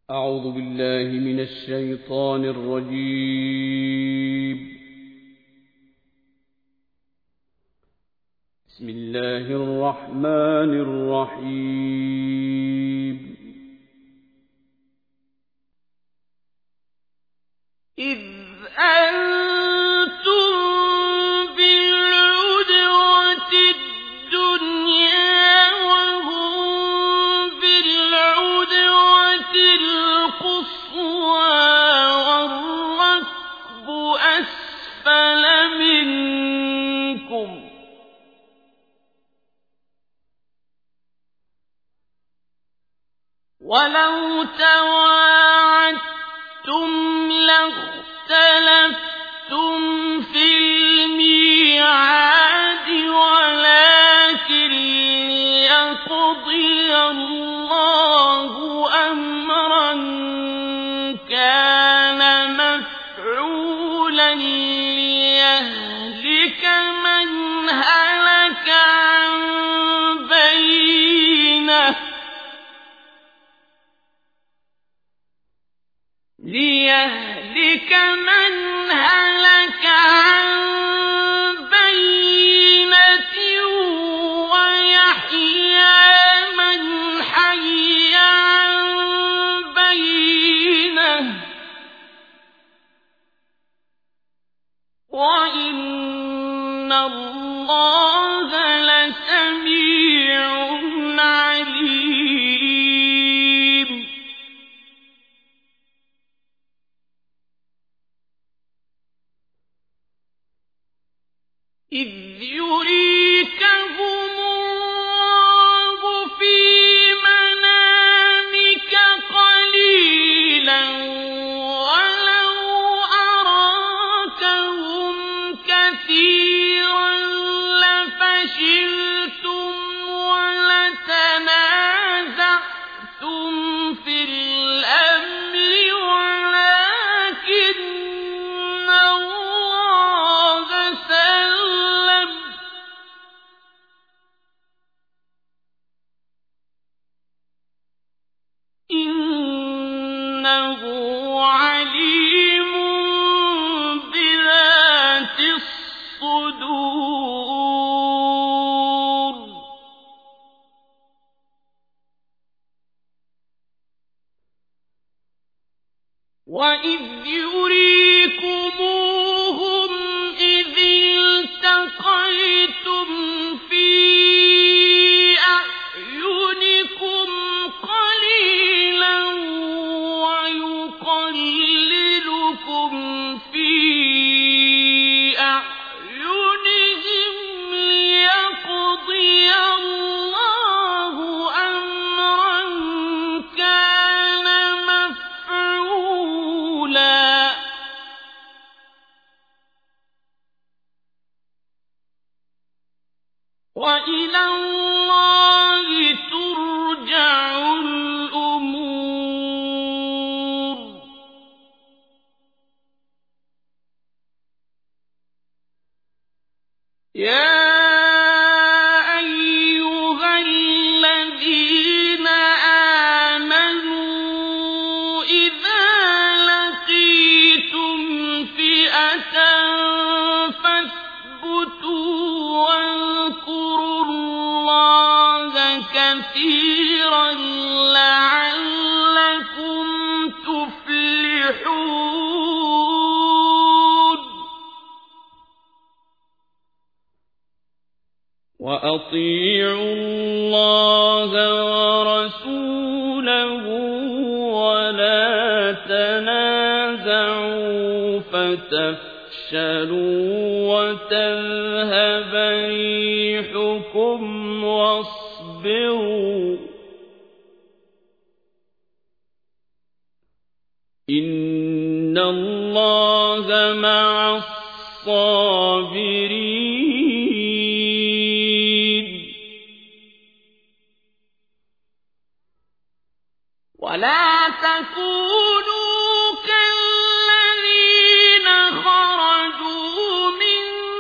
أعوذ بالله من الشيطان الرجيم. بسم الله الرحمن الرحيم. إذ أنتم بالعدوة الدنيا وهم بالعدوة القصوى والركب أسفل منكم ولو تواعدتم لاختلفتم في الميعاد ولكن ليقضي الله أمرا كان مفعولا ليهلك من هلك عن بينة ويحيى من حي عن بينة وإن الله لسميع عليم. إذ يريكهم الله في منامك قليلا ولو أراكهم كثيرا لفشلتم ولتنازعتم في الأمر ولكن الله سلم إنه عليم بذات الصدور. وإذ يريكموهم إذ التقيتم في أعينكم قليلا ويقللكم في أعينهم ليقضي الله أمرا كان مفعولا وإلى الله ترجع الأمور. يا أيها الذين آمنوا إذا لقيتم فئة فاثبتوا واذكروا الله كثيرا لعلكم تفلحون. وأطيعوا الله ورسوله ولا تنازعوا فتفشلوا وتذهب ريحكم واصبروا إن الله مع الصابرين. ولا تكونوا كالذين خرجوا من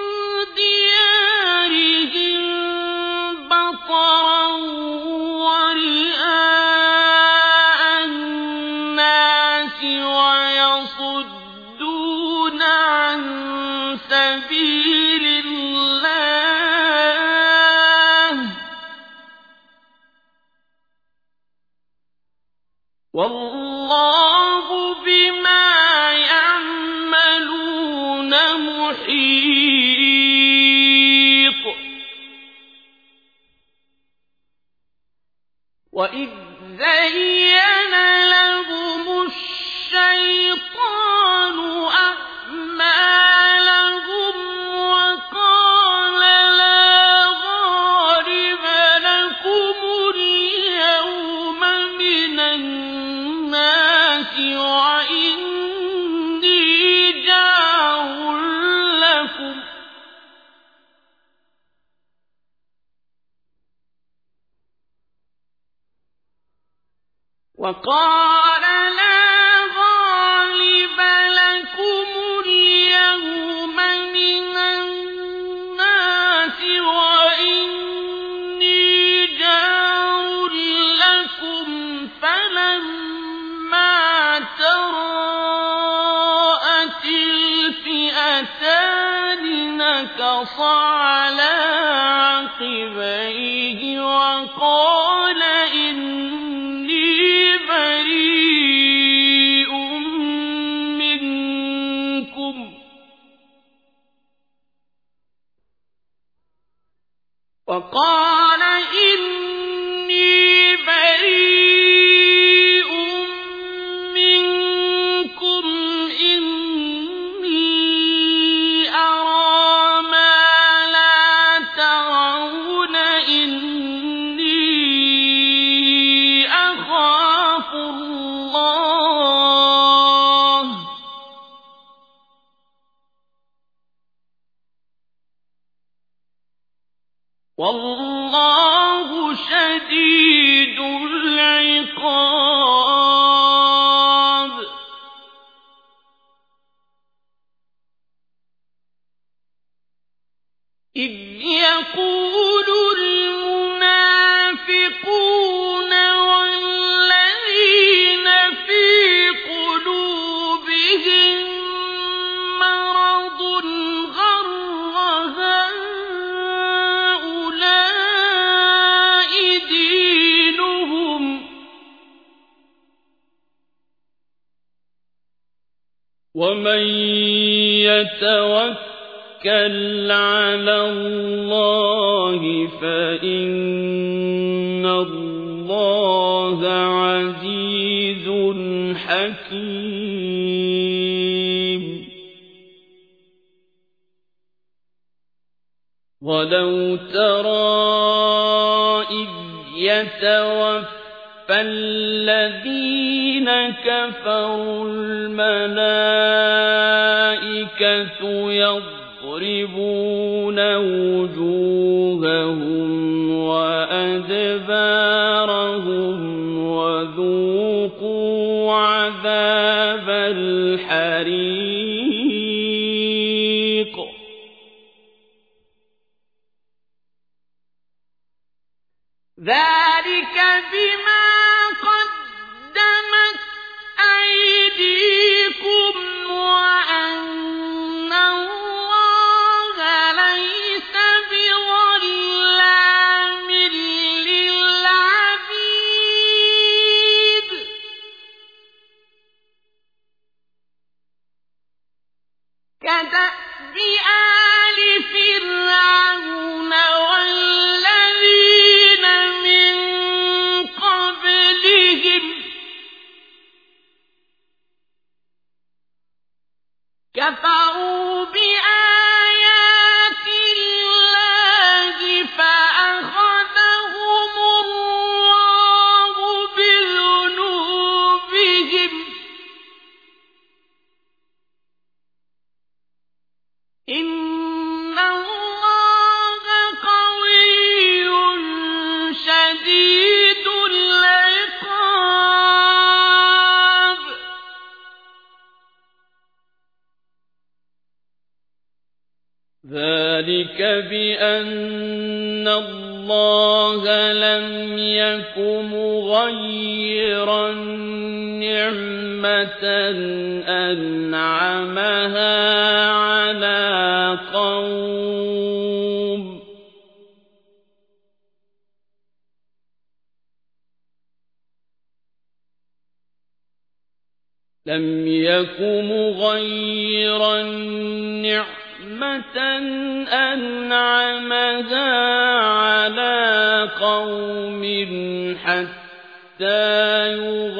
ديارهم بطرا ورئاء والله بما يعملون محيط وإذ زين لهم الشيطان أعمالهم وقال لا غالب لكم اليوم من الناس وإني جار لكم وقال لا غالب لكم اليوم من الناس وإني جار لكم فلما تراءت الفئتان نكص على عقبيه وقال إني بريء منكم إني أرى ما لا ترون إني أخاف الله والله شديد العقاب إذ يقول المنافقون والذين في قلوبهم مرض غر هؤلاء دينهم ومن يتوكل على الله فإن الله عزيز حكيم ولو ترى إذ يتوفى فالذين كفروا الملائكة يضربون وجوههم وأدبارهم وذوقوا عذاب الحريق ذلك بما قدمت أيديكم وأن الله ليس بظلام للعبيد كدأب آل فرعون والذين من قبلهم كفروا بآيات الله فأخذهم الله بذنوبهم إن الله قوي شديد العقاب ذلك بأن الله لم يك مغيرا نعمة أنعمها على قوم لم يك مغيرا نعمة أنعمها على قوم حتى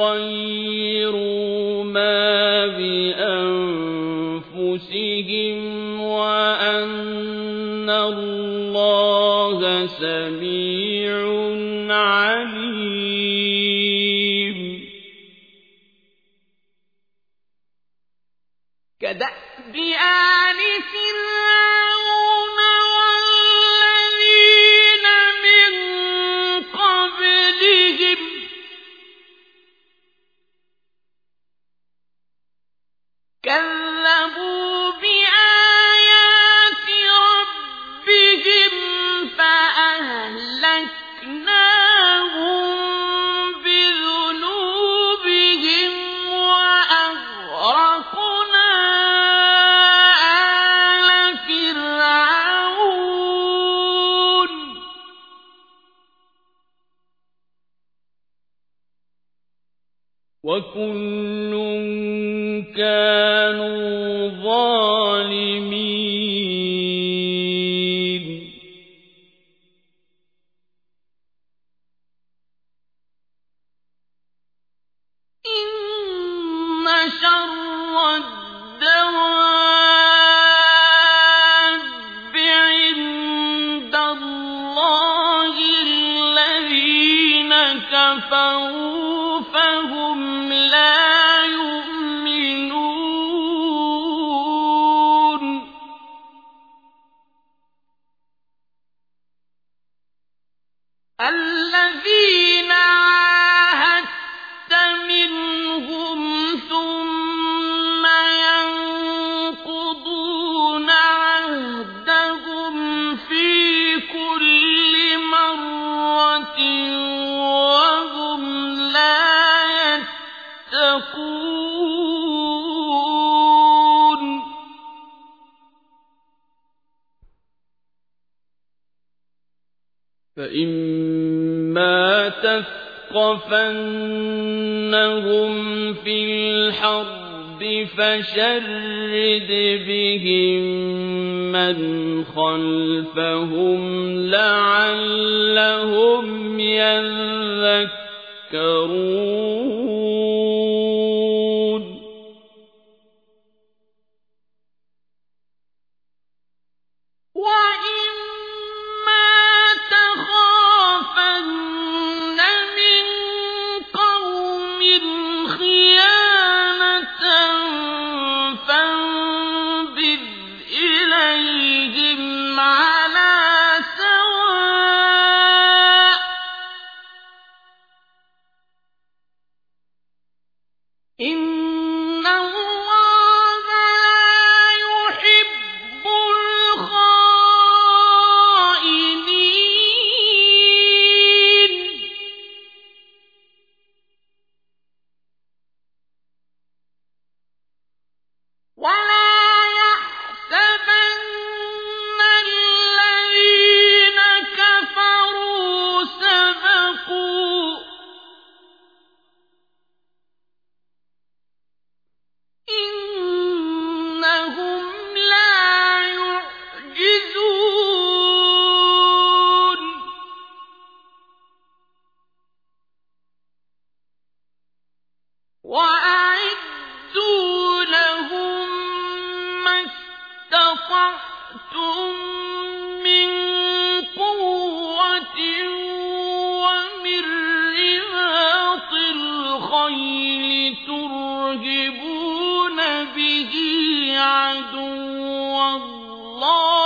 يغيروا ما بأنفسهم وأن الله سميع عليم. كدأب آل فرعون والذين من قبلهم كذبوا بآيات ربهم فأهلكناهم بذنوبهم وأغرقنا آل فرعون وكل كانوا ظالمين. إن شر الدواب عند الله الذين كفروا فهم لا يؤمنون. الذين عاهدت منهم ثم ينقضون عهدهم في كل مرة وهم لا يتقون. فإما تثقفنهم في الحرب فشرد بهم من خلفهم لعلهم يذكرون. وإما تخافن من قوم خيانة فانبذ إليهم على سواء إن الله لا يحب الخائنين. ولا يحسبن الذين كفروا سبقوا إنهم لا يعجزون. وأعدوا لهم ما استطعتم من قوة ومن رباط الخيل ترهبون به عدو الله